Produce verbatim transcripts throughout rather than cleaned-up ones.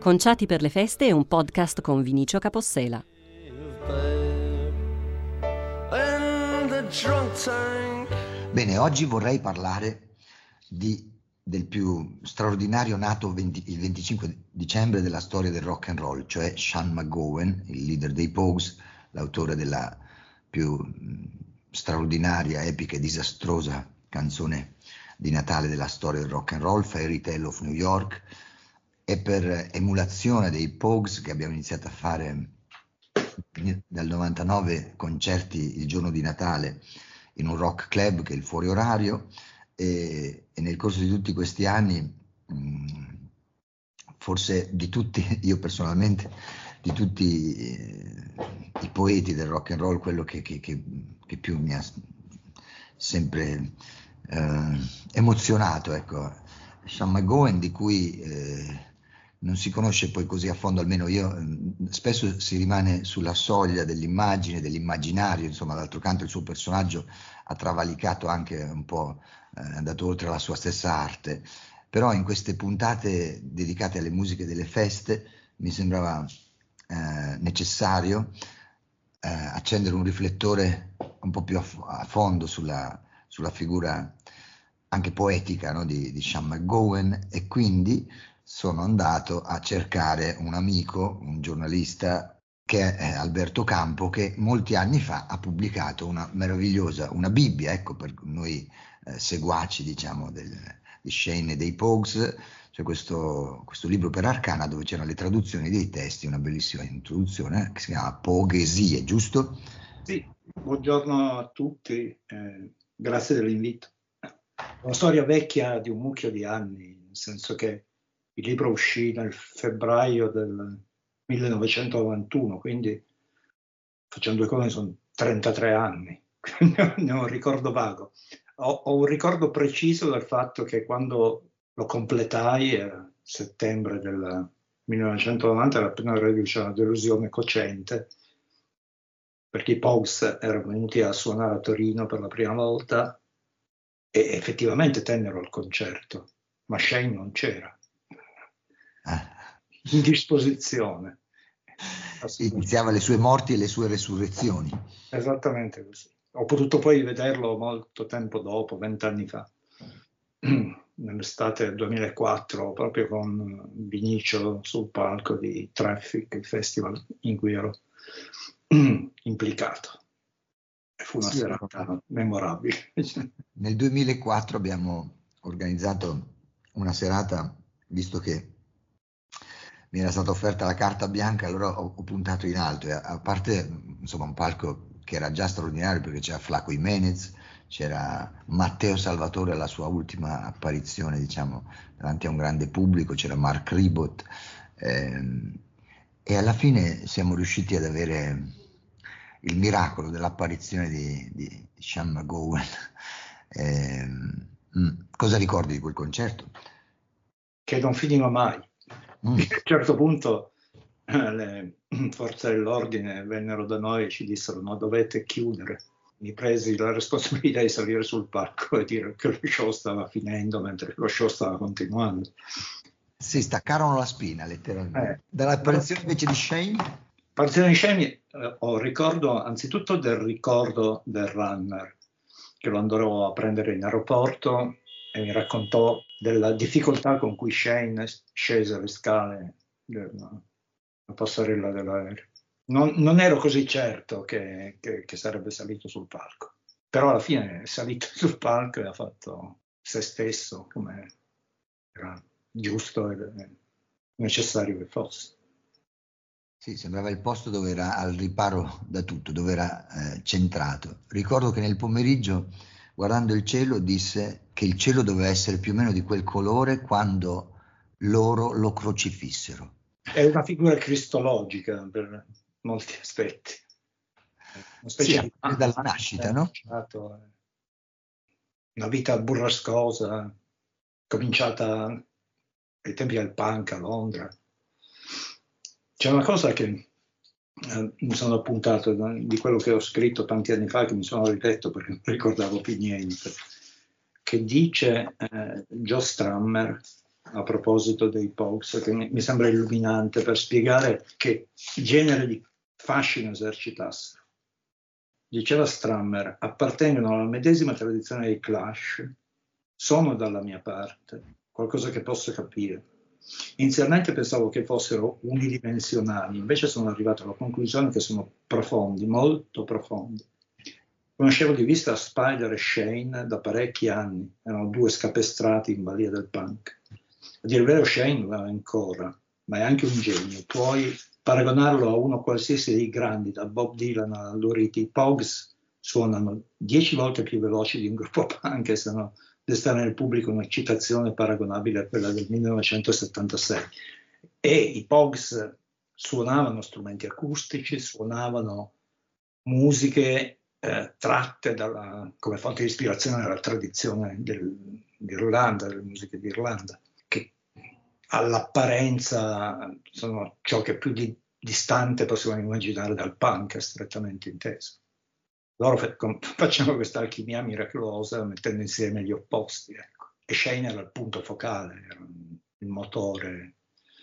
Conciati per le feste è un podcast con Vinicio Capossela. Bene, oggi vorrei parlare di, del più straordinario nato venti, il venticinque dicembre della storia del rock and roll, cioè Sean McGowan, il leader dei Pogues, l'autore della più straordinaria, epica e disastrosa canzone di Natale della storia del rock and roll, Fairy Tale of New York. E per emulazione dei Pogues che abbiamo iniziato a fare dal novantanove concerti il giorno di Natale in un rock club che è il Fuori Orario, e, e nel corso di tutti questi anni mh, forse di tutti, io personalmente, di tutti eh, i poeti del rock and roll, quello che, che, che, che più mi ha sempre eh, emozionato, ecco, Sean McGowan, di cui eh, non si conosce poi così a fondo, almeno io, spesso si rimane sulla soglia dell'immagine, dell'immaginario, insomma, d'altro canto il suo personaggio ha travalicato anche un po', è eh, andato oltre la sua stessa arte, però in queste puntate dedicate alle musiche delle feste mi sembrava eh, necessario eh, accendere un riflettore un po' più a, f- a fondo sulla, sulla figura anche poetica, no, di, di Sean McGowan, e quindi sono andato a cercare un amico, un giornalista, che è Alberto Campo, che molti anni fa ha pubblicato una meravigliosa, una Bibbia, ecco, per noi eh, seguaci, diciamo, del, di Shane e dei Pogues, c'è questo, questo libro per Arcana dove c'erano le traduzioni dei testi, una bellissima introduzione, eh, che si chiama Pogesie, giusto? Sì, buongiorno a tutti, eh, grazie dell'invito. È una storia vecchia di un mucchio di anni, nel senso che il libro uscì nel febbraio del millenovecentonovantuno, quindi facendo i conti sono trentatré anni, ne ho un ricordo vago. Ho, ho un ricordo preciso del fatto che quando lo completai, a settembre del millenovecentonovanta, era appena reduce una delusione cocente, perché i Pogues erano venuti a suonare a Torino per la prima volta e effettivamente tennero il concerto, ma Shane non c'era. In disposizione. Iniziava le sue morti e le sue resurrezioni. Esattamente così. Ho potuto poi vederlo molto tempo dopo, vent'anni fa, nell'estate del duemilaquattro, proprio con Vinicio sul palco di Traffic, il festival in cui ero implicato. Fu una sì, serata memorabile. Nel duemilaquattro abbiamo organizzato una serata, visto che mi era stata offerta la carta bianca, allora ho, ho puntato in alto, e a, a parte insomma un palco che era già straordinario perché c'era Flaco Jimenez, c'era Matteo Salvatore alla sua ultima apparizione, diciamo, davanti a un grande pubblico, c'era Mark Ribot, ehm, e alla fine siamo riusciti ad avere il miracolo dell'apparizione di, di Sean McGowan. Eh, cosa ricordi di quel concerto? Che non finiva mai. Mm. A un certo punto eh, le forze dell'ordine vennero da noi e ci dissero: no, dovete chiudere. Mi presi la responsabilità di salire sul palco e dire che lo show stava finendo mentre lo show stava continuando. Si staccarono la spina letteralmente. Eh, Dall'apparizione no, invece di Shane? L'apparizione di Shane eh, ho ricordo anzitutto del ricordo del runner, che lo andrò a prendere in aeroporto e mi raccontò della difficoltà con cui Shane scese le scale della passerella dell'aereo. Non, non ero così certo che, che, che sarebbe salito sul palco, però alla fine è salito sul palco e ha fatto se stesso come era giusto e necessario che fosse. Sì, sembrava il posto dove era al riparo da tutto, dove era eh, centrato. Ricordo che nel pomeriggio, guardando il cielo, disse che il cielo doveva essere più o meno di quel colore quando loro lo crocifissero. È una figura cristologica per molti aspetti. Una specie sì, di dalla nascita, no? Una vita burrascosa, cominciata ai tempi del punk a Londra. C'è una cosa che eh, mi sono appuntato di quello che ho scritto tanti anni fa, che mi sono riletto perché non ricordavo più niente, che dice eh, Joe Strummer a proposito dei Pogues, che mi, mi sembra illuminante per spiegare che genere di fascino esercitassero. Diceva Strammer, appartengono alla medesima tradizione dei Clash, sono dalla mia parte, qualcosa che posso capire. Inizialmente pensavo che fossero unidimensionali, invece sono arrivato alla conclusione che sono profondi, molto profondi. Conoscevo di vista Spider e Shane da parecchi anni, erano due scapestrati in balia del punk. A dire il vero Shane va ancora, ma è anche un genio. Puoi paragonarlo a uno qualsiasi dei grandi, da Bob Dylan a Lou Reed. I Pogues suonano dieci volte più veloci di un gruppo punk e sanno destare nel pubblico un'eccitazione paragonabile a quella del millenovecentosettantasei. E i Pogues suonavano strumenti acustici, suonavano musiche eh, tratte dalla, come fonte di ispirazione dalla tradizione del, d'Irlanda, delle musiche d'Irlanda, che all'apparenza sono ciò che più di, distante possiamo immaginare dal punk, strettamente inteso. Loro facevano questa alchimia miracolosa mettendo insieme gli opposti, ecco. E Shane era il punto focale, era il motore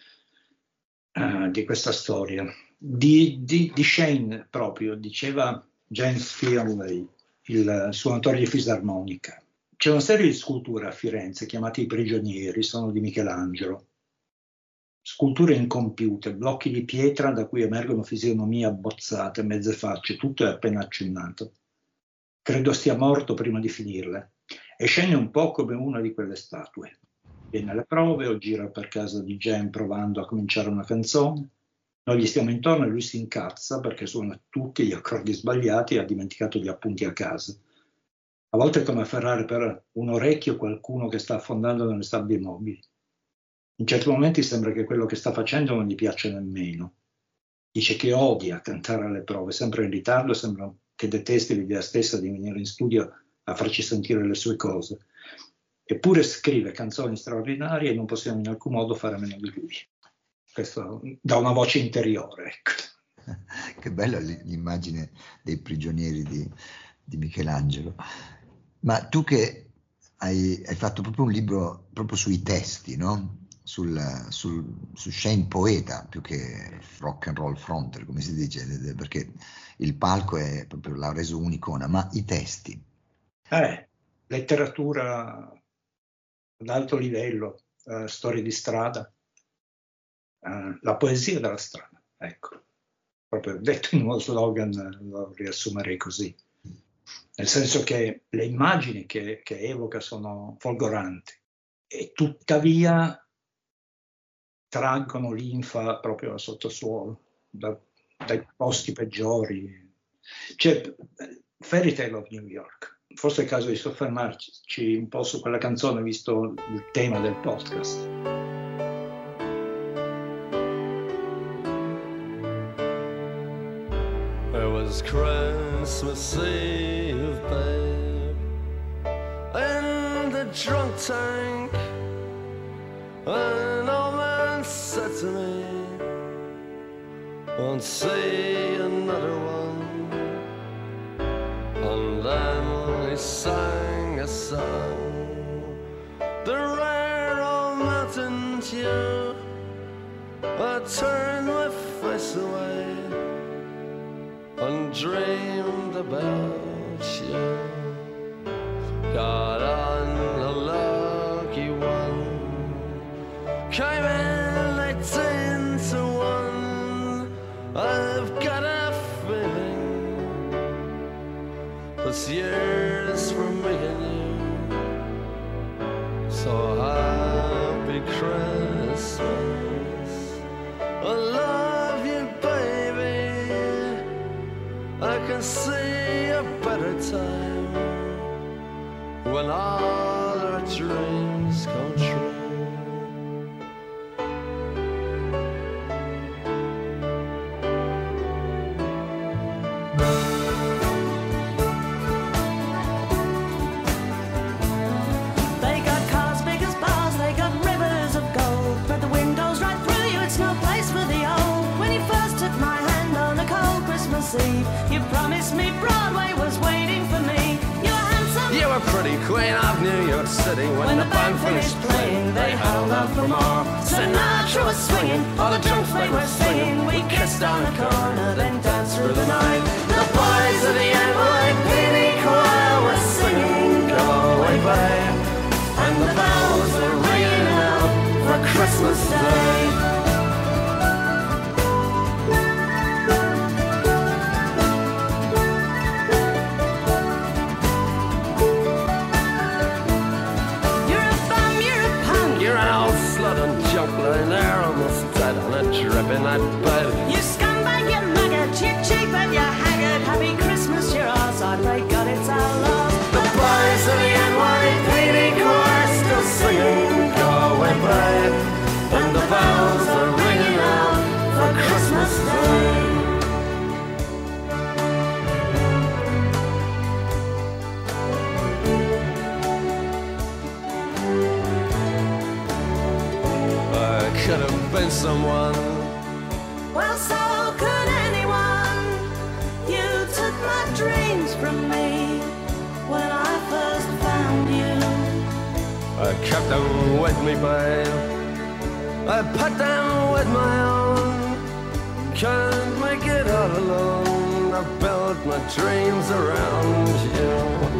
uh, di questa storia. Di, di, di Shane proprio diceva James Fearnley, il suonatore di fisarmonica. C'è una serie di sculture a Firenze chiamate I Prigionieri, sono di Michelangelo. Sculture incompiute, blocchi di pietra da cui emergono fisionomie abbozzate, mezze facce, tutto è appena accennato. Credo stia morto prima di finirle. E scende un po' come una di quelle statue. Viene alle prove o gira per casa di Jen provando a cominciare una canzone. Noi gli stiamo intorno e lui si incazza perché suona tutti gli accordi sbagliati e ha dimenticato gli appunti a casa. A volte è come afferrare per un orecchio qualcuno che sta affondando nelle sabbie mobili. In certi momenti sembra che quello che sta facendo non gli piaccia nemmeno. Dice che odia cantare alle prove, sempre in ritardo, sembra che detesti l'idea stessa di venire in studio a farci sentire le sue cose. Eppure scrive canzoni straordinarie e non possiamo in alcun modo fare a meno di lui. Questo da una voce interiore, ecco. Che bella l'immagine dei prigionieri di, di Michelangelo. Ma tu che hai, hai fatto proprio un libro proprio sui testi, no? Sul, sul, su Shane poeta più che rock and roll fronter, come si dice, perché il palco è proprio, l'ha reso un'icona, ma i testi? Eh, letteratura ad alto livello, uh, storie di strada, uh, la poesia della strada, ecco, proprio detto in uno slogan lo riassumerei così, nel senso che le immagini che, che evoca sono folgoranti e tuttavia traggono linfa proprio al sottosuolo, da, dai posti peggiori. C'è Fairy Tale of New York, forse è il caso di soffermarci un po' su quella canzone, visto il tema del podcast. It was Christmas Eve, babe, in the drunk tank, an old man said to me, won't see another one. And then he sang a song, the rare old mountain tune. I turned my face away and dreamed about you. Got on a lucky one, came in eighteen to one. I've got a feeling this year's for me and you. So happy Christmas, I love you, baby. I can see a better time when all our dreams come true. You promised me Broadway was waiting for me. You're handsome. You were pretty queen of New York City. When, when the band finished playing, they held out for more. Sinatra was swinging, all the drunks they were singing. We kissed on the corner, then danced through the night. The boys of the N Y P D choir were singing Go Away Babe, and the bells were ringing out for Christmas Day. They're almost dead on a drip in that bed. You scumbag, you maggot, you cheap and you haggard. Happy Christmas, you're ours, I pray God it's our love. The boys of the N Y P D choir still singing Go Away Babe, and the bells are ringing out for Christmas Day. Could have been someone. Well, so could anyone. You took my dreams from me when I first found you. I kept them with me, babe. I put them with my own. Can't make it all alone. I built my dreams around you.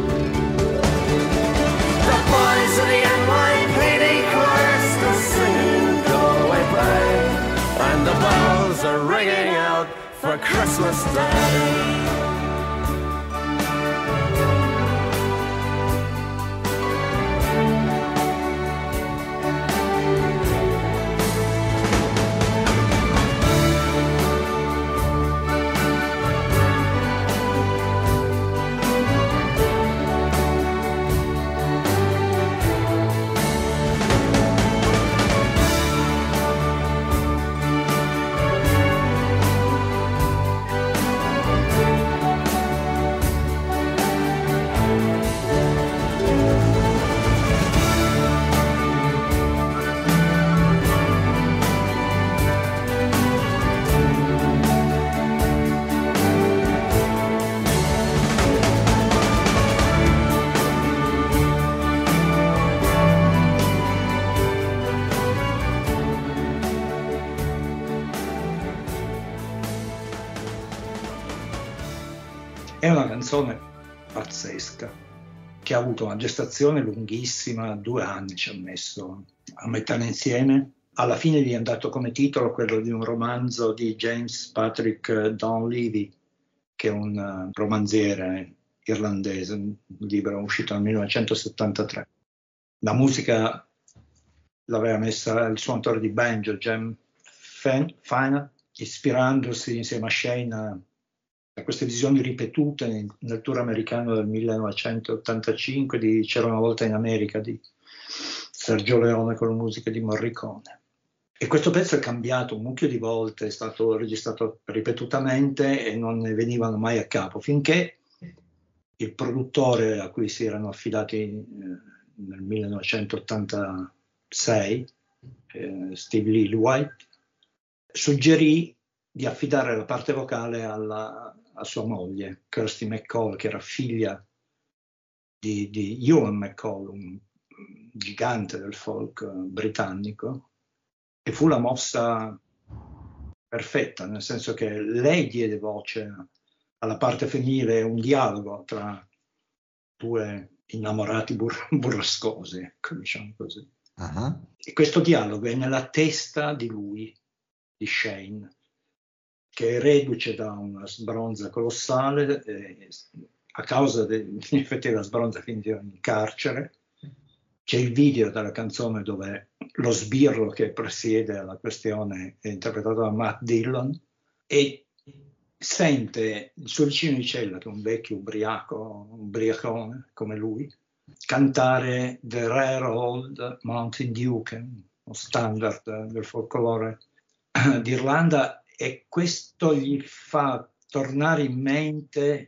The boys of the N Y P D choir still singing and the bells are ringing out for Christmas Day. È una canzone pazzesca, che ha avuto una gestazione lunghissima, due anni ci ha messo a metterla insieme. Alla fine gli è andato come titolo quello di un romanzo di James Patrick Donleavy, che è un romanziere irlandese, un libro uscito nel millenovecentosettantatré. La musica l'aveva messa il suonatore di banjo, Jem Fina, ispirandosi insieme a Shane a queste visioni ripetute nel tour americano del millenovecentottantacinque di C'era una volta in America di Sergio Leone con la musica di Morricone. E questo pezzo è cambiato un mucchio di volte, è stato registrato ripetutamente e non ne venivano mai a capo, finché il produttore a cui si erano affidati eh, nel millenovecentottantasei, eh, Steve Lillywhite, suggerì di affidare la parte vocale alla, a sua moglie, Kirsty MacColl, che era figlia di, di Ewan MacColl, un gigante del folk britannico, e fu la mossa perfetta, nel senso che lei diede voce alla parte femminile, un dialogo tra due innamorati bur- burrascosi, ecco, diciamo così. Uh-huh. E questo dialogo è nella testa di lui, di Shane, che è reduce da una sbronza colossale, eh, a causa dell'effetto della sbronza finita in carcere. C'è il video della canzone dove lo sbirro che presiede alla questione è interpretato da Matt Dillon e sente il suo vicino di cella, che è un vecchio ubriaco, ubriacone come lui, cantare The Rare Old Mountain Dew, che è uno standard del folklore d'Irlanda, e questo gli fa tornare in mente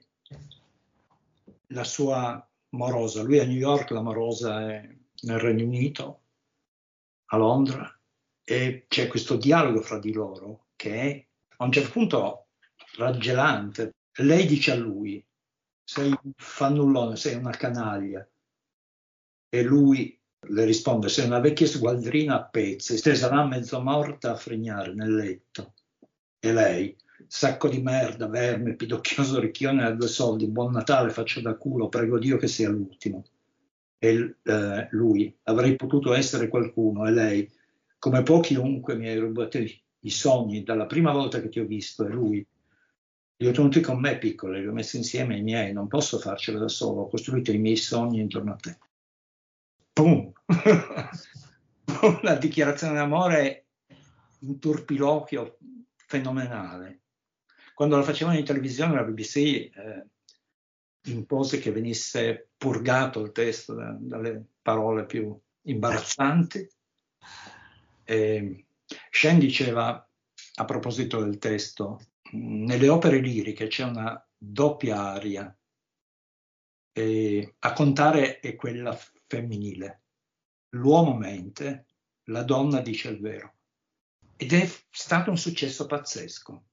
la sua morosa. Lui è a New York, la morosa è nel Regno Unito, a Londra, e c'è questo dialogo fra di loro che è a un certo punto raggelante. Lei dice a lui: sei un fannullone, sei una canaglia. E lui le risponde, sei una vecchia sgualdrina a pezzi, stesa là mezzo morta a frignare nel letto. E lei, sacco di merda, verme, pidocchioso ricchione a due soldi, buon Natale, faccio da culo, prego Dio che sia l'ultimo. E eh, lui, avrei potuto essere qualcuno, e lei, come può chiunque, mi hai rubato i sogni dalla prima volta che ti ho visto, e lui, li ho tenuti con me piccoli, li ho messi insieme ai miei, non posso farcela da solo, ho costruito i miei sogni intorno a te. Pum! Una dichiarazione d'amore, un turpiloquio fenomenale. Quando la facevano in televisione la B B C eh, impose che venisse purgato il testo da, dalle parole più imbarazzanti. E Shane diceva, a proposito del testo, nelle opere liriche c'è una doppia aria, e a contare è quella femminile. L'uomo mente, la donna dice il vero. Ed è stato un successo pazzesco.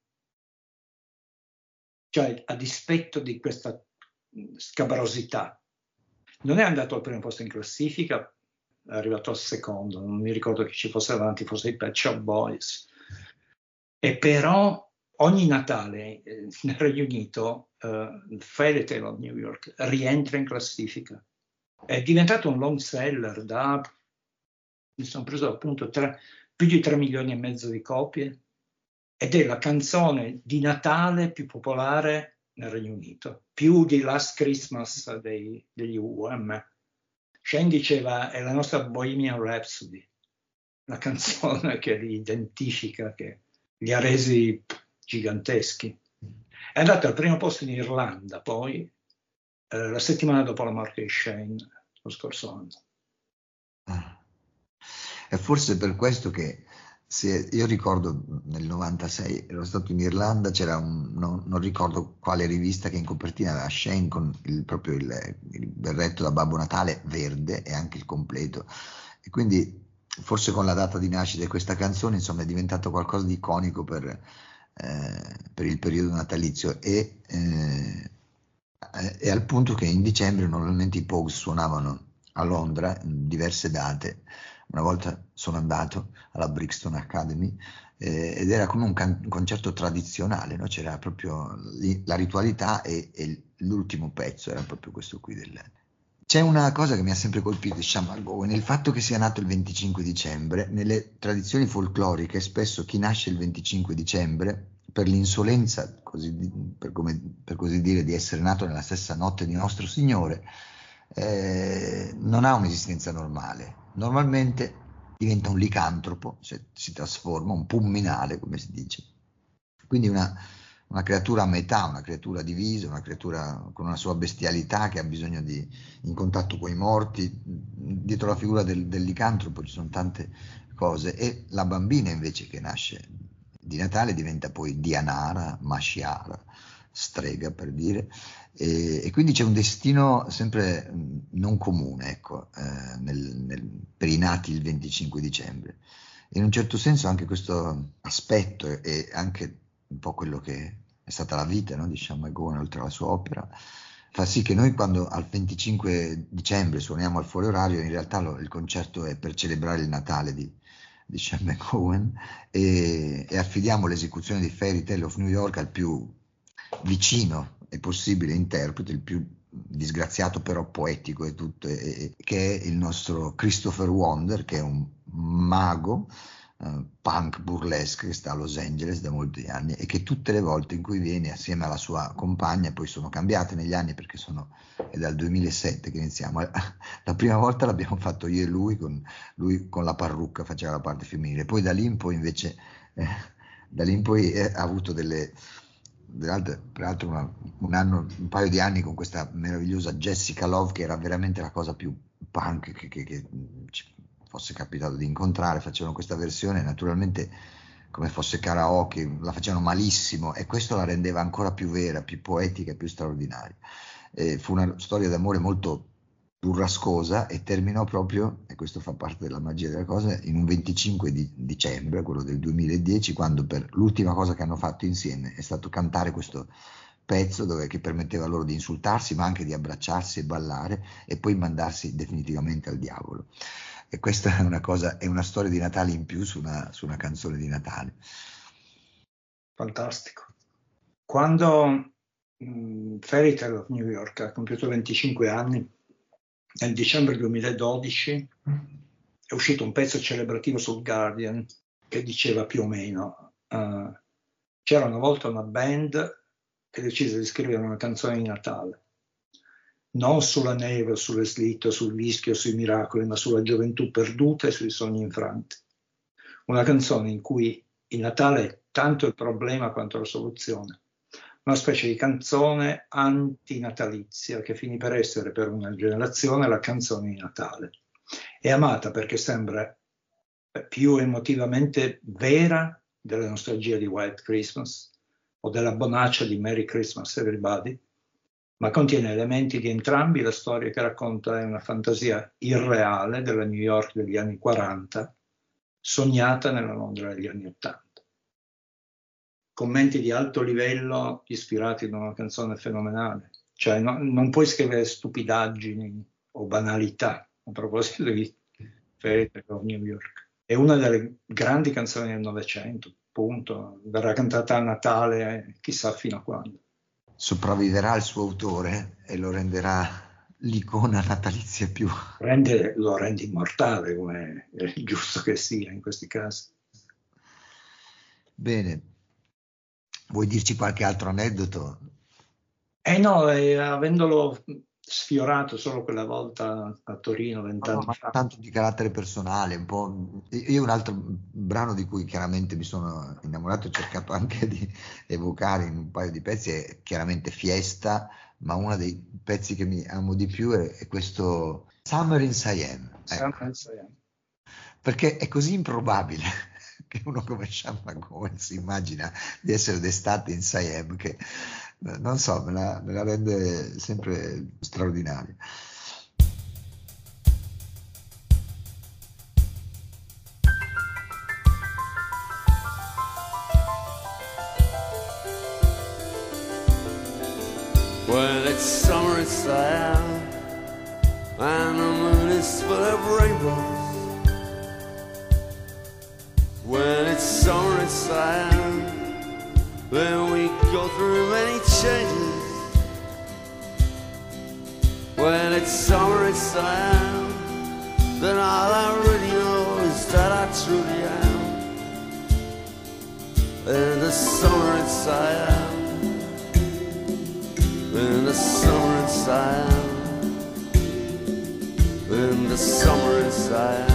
Cioè, a dispetto di questa scabrosità, non è andato al primo posto in classifica, è arrivato al secondo, non mi ricordo che ci fosse avanti, forse i Pet Shop Boys. E però ogni Natale eh, nel Regno Unito uh, il Fairy Tale of New York rientra in classifica. È diventato un long seller, da, mi sono preso appunto tre, più di tre milioni e mezzo di copie, ed è la canzone di Natale più popolare nel Regno Unito, più di Last Christmas dei, degli U M. Shane diceva, è la nostra Bohemian Rhapsody, la canzone che li identifica, che li ha resi giganteschi. È andato al primo posto in Irlanda, poi eh, la settimana dopo la morte di Shane, lo scorso anno. Ah. È forse per questo che se, io ricordo nel novantasei ero stato in Irlanda, c'era un, no, non ricordo quale rivista che in copertina aveva Shane con il, proprio il, il berretto da Babbo Natale verde e anche il completo, e quindi forse con la data di nascita di questa canzone insomma è diventato qualcosa di iconico per, eh, per il periodo natalizio, e, eh, e al punto che in dicembre normalmente i Pogues suonavano a Londra in diverse date. Una volta sono andato alla Brixton Academy eh, ed era come un, can- un concerto tradizionale, no? C'era proprio lì, la ritualità, e, e l'ultimo pezzo era proprio questo qui. Del... C'è una cosa che mi ha sempre colpito di Sean McGowan, il fatto che sia nato il venticinque dicembre. Nelle tradizioni folcloriche spesso chi nasce il venticinque dicembre, per l'insolenza, così, per, come, per così dire, di essere nato nella stessa notte di Nostro Signore, eh, non ha un'esistenza normale. Normalmente diventa un licantropo, cioè si trasforma, un pulminale come si dice, quindi una, una creatura a metà, una creatura divisa, una creatura con una sua bestialità che ha bisogno di, in contatto con i morti. Dietro la figura del, del licantropo ci sono tante cose, e la bambina invece che nasce di Natale diventa poi Dianara, Mashiara, strega per dire, e, e quindi c'è un destino sempre mh, non comune, ecco, eh, nel, nel, per i nati il venticinque dicembre. In un certo senso anche questo aspetto e, e anche un po' quello che è stata la vita, no, di Sean McGowan oltre alla sua opera, fa sì che noi quando al venticinque dicembre suoniamo al fuori orario, in realtà lo, il concerto è per celebrare il Natale di di Sean McGowan, e, e affidiamo l'esecuzione di Fairy Tale of New York al più vicino e possibile interprete, il più disgraziato però poetico e tutto, e, e, che è il nostro Christopher Wonder, che è un mago uh, punk burlesque che sta a Los Angeles da molti anni, e che tutte le volte in cui viene assieme alla sua compagna, poi sono cambiate negli anni perché sono, è dal duemilasette che iniziamo, la prima volta l'abbiamo fatto io e lui, con lui con la parrucca faceva la parte femminile, poi da lì in poi invece eh, da lì in poi eh, ha avuto delle peraltro una, un anno, un paio di anni con questa meravigliosa Jessica Love, che era veramente la cosa più punk che, che, che ci fosse capitato di incontrare. Facevano questa versione naturalmente come fosse karaoke, la facevano malissimo, e questo la rendeva ancora più vera, più poetica, più straordinaria. E fu una storia d'amore molto burrascosa, e terminò proprio, e questo fa parte della magia della cosa, in un venticinque di dicembre, quello del duemiladieci, quando per l'ultima cosa che hanno fatto insieme è stato cantare questo pezzo dove, che permetteva loro di insultarsi, ma anche di abbracciarsi e ballare e poi mandarsi definitivamente al diavolo. E questa è una cosa, è una storia di Natale in più su una, su una canzone di Natale. Fantastico. Quando mh, Fairy Tale of New York ha compiuto venticinque anni, nel dicembre duemiladodici è uscito un pezzo celebrativo sul Guardian che diceva più o meno uh, c'era una volta una band che decise di scrivere una canzone di Natale, non sulla neve o sulle slitte o sul whisky o sui miracoli, ma sulla gioventù perduta e sui sogni infranti. Una canzone in cui il Natale è tanto il problema quanto la soluzione. Una specie di canzone antinatalizia che finì per essere per una generazione la canzone di Natale. È amata perché sembra più emotivamente vera della nostalgia di White Christmas o della bonaccia di Merry Christmas Everybody, ma contiene elementi di entrambi. La storia che racconta è una fantasia irreale della New York degli anni quaranta, sognata nella Londra degli anni ottanta. Commenti di alto livello ispirati da una canzone fenomenale. Cioè no, non puoi scrivere stupidaggini o banalità a proposito di Fairy Tale of New York. È una delle grandi canzoni del Novecento, punto. Verrà cantata a Natale chissà fino a quando. Sopravviverà il suo autore e lo renderà l'icona natalizia più. Rende, lo rende immortale, come è giusto che sia in questi casi. Bene. Vuoi dirci qualche altro aneddoto? Eh no, eh, avendolo sfiorato solo quella volta a Torino vent'anni No, fa. tanto di carattere personale, un po'. Io un altro brano di cui chiaramente mi sono innamorato, ho cercato anche di evocare in un paio di pezzi, è chiaramente Fiesta, ma uno dei pezzi che mi amo di più è, è questo Summer in Siam. Ecco. Summer in Siam. Perché è così improbabile che uno come Sean McGowan si immagina di essere d'estate in Siam, che non so, me la, me la rende sempre straordinaria. Well, it's summer in Siam, and the moon is full of rainbows. When it's summer in Siam, then we go through many changes. When it's summer in Siam, then all I really know is that I truly am. In the summer in Siam, in the summer in Siam, in the summer in Siam.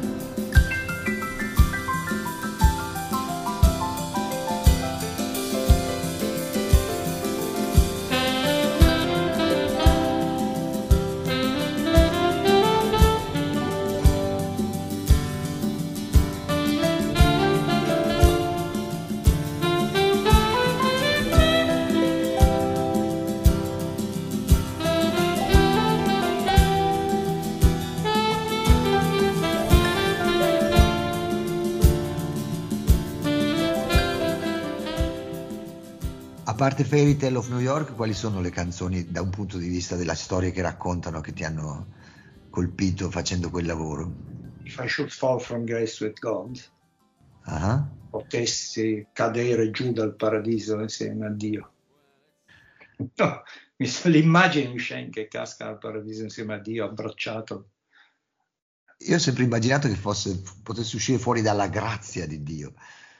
A parte Fairy Tale of New York, quali sono le canzoni da un punto di vista della storia che raccontano, che ti hanno colpito facendo quel lavoro? If I should fall from grace with God, Ah, potessi cadere giù dal paradiso insieme a Dio. No, mi so- l'immagine di Shane che casca dal paradiso insieme a Dio, abbracciato. io ho sempre immaginato che fosse, potesse uscire fuori dalla grazia di Dio.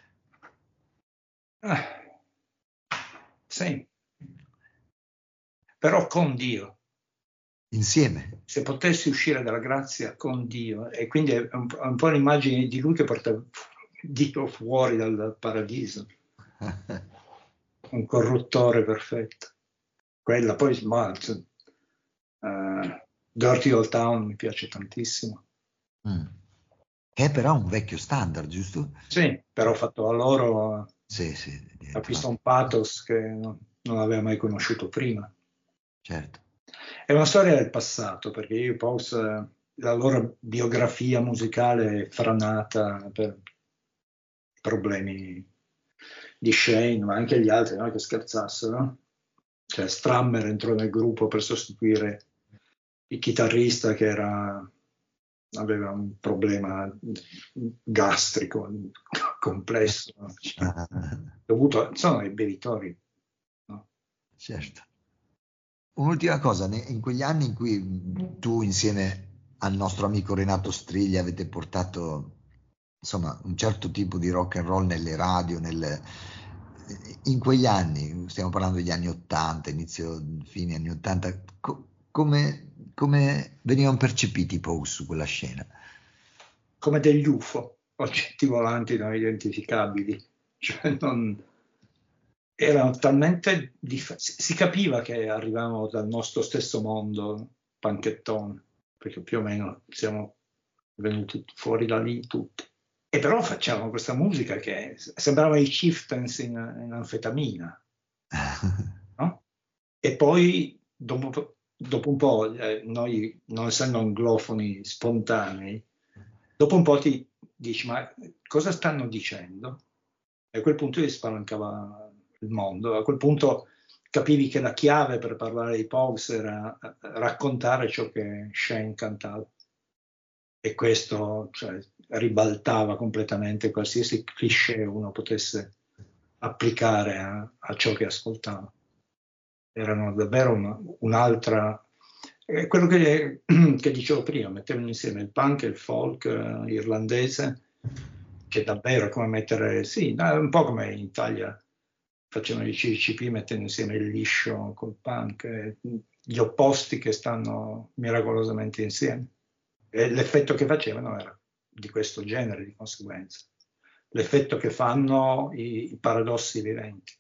Ah, sì, però con Dio. Insieme. Se potessi uscire dalla grazia con Dio, e quindi è un, è un po' l'immagine di lui che porta Dio fuori dal paradiso, un corruttore perfetto. Quella poi Smaltz, uh, Dirty Old Town mi piace tantissimo. Mm. Che è però un vecchio standard, giusto? Sì, però fatto a loro Sì, sì. ha visto un pathos che non, non aveva mai conosciuto prima. Certo. È una storia del passato, perché io Pogues, eh, la loro biografia musicale è franata per problemi di Shane, ma anche gli altri, non è che scherzassero. cioè Strammer entrò nel gruppo per sostituire il chitarrista che era, aveva un problema gastrico complesso, cioè, dovuto insomma ai bevitori. No? Certo. Un'ultima cosa, in quegli anni in cui tu insieme al nostro amico Renato Striglia avete portato insomma un certo tipo di rock and roll nelle radio, nelle, in quegli anni, stiamo parlando degli anni ottanta, inizio, fine anni ottanta, co- come, come venivano percepiti i Pogues su quella scena? Come degli U F O, oggetti volanti non identificabili, cioè non... erano talmente dif- si capiva che arrivavano dal nostro stesso mondo panchettone, perché più o meno siamo venuti fuori da lì tutti. E però facevano questa musica che sembrava i Chieftains in, in anfetamina, no? E poi dopo, dopo un po', eh, noi non essendo anglofoni spontanei, dopo un po' ti dici ma cosa stanno dicendo? E a quel punto ti spalancava il mondo, a quel punto capivi che la chiave per parlare ai Pogues era raccontare ciò che Shane cantava. E questo cioè, ribaltava completamente qualsiasi cliché uno potesse applicare a, a ciò che ascoltava. Erano davvero una, un'altra... Eh, quello che, che dicevo prima, mettevano insieme il punk e il folk eh, irlandese, che davvero è come mettere... Sì, è un po' come in Italia facevano i C C P mettendo insieme il liscio col punk, eh, gli opposti che stanno miracolosamente insieme. E l'effetto che facevano era di questo genere, di conseguenza. L'effetto che fanno i, i paradossi viventi.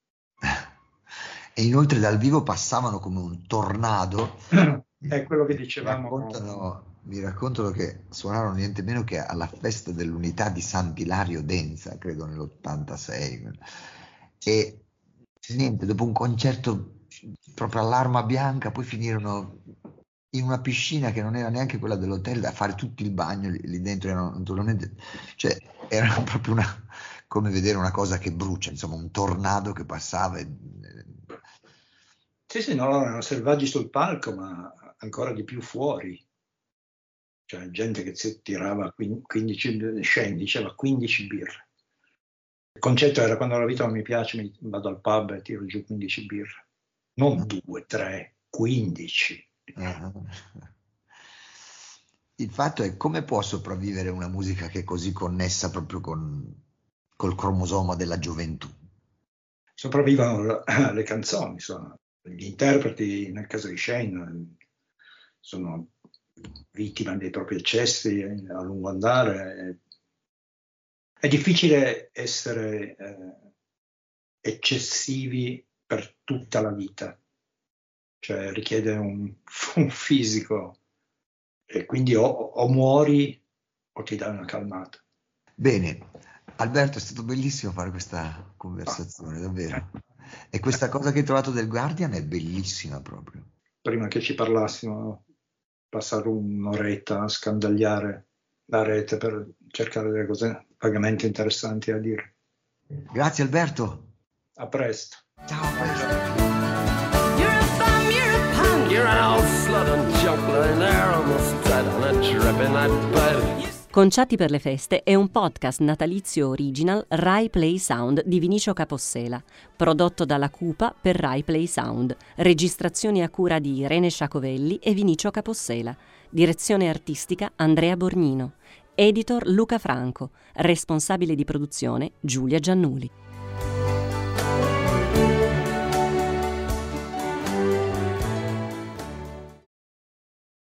E inoltre dal vivo passavano come un tornado. È quello che dicevamo. Mi raccontano, mi raccontano che suonarono niente meno che alla festa dell'Unità di Sant'Ilario Denza, credo nell'ottantasei. E niente, dopo un concerto proprio all'Arma Bianca, poi finirono in una piscina che non era neanche quella dell'hotel, a fare tutto il bagno lì, lì dentro, erano naturalmente, cioè era proprio una, come vedere una cosa che brucia, insomma un tornado che passava. E... Sì, sì, no, erano selvaggi sul palco, ma ancora di più fuori. Cioè gente che si tirava quindici, Shane diceva quindici birre. Il concetto era: quando la vita non mi piace mi vado al pub e tiro giù quindici birre. Non due, tre, quindici. Uh-huh. Il fatto è: come può sopravvivere una musica che è così connessa proprio con col cromosoma della gioventù? Sopravvivono le canzoni, sono gli interpreti. Nel caso di Shane sono vittime dei propri eccessi a lungo andare. È difficile essere eh, eccessivi per tutta la vita, cioè richiede un, un fisico, e quindi o, o muori o ti dai una calmata. Bene, Alberto, è stato bellissimo fare questa conversazione, davvero. E questa cosa che hai trovato del Guardian è bellissima proprio. Prima che ci parlassimo, passare un'oretta a scandagliare la rete per cercare delle cose vagamente interessanti a dire. Grazie Alberto. A presto. Ciao, a presto. You're a bum, you're a punk, you're an old slut and junk lying there almost dead on a trip in that bed. Conciati per le feste è un podcast natalizio original Rai Play Sound di Vinicio Capossela, prodotto dalla Cupa per Rai Play Sound, registrazioni a cura di Irene Sciacovelli e Vinicio Capossela, direzione artistica Andrea Borgnino, editor Luca Franco, responsabile di produzione Giulia Giannuli.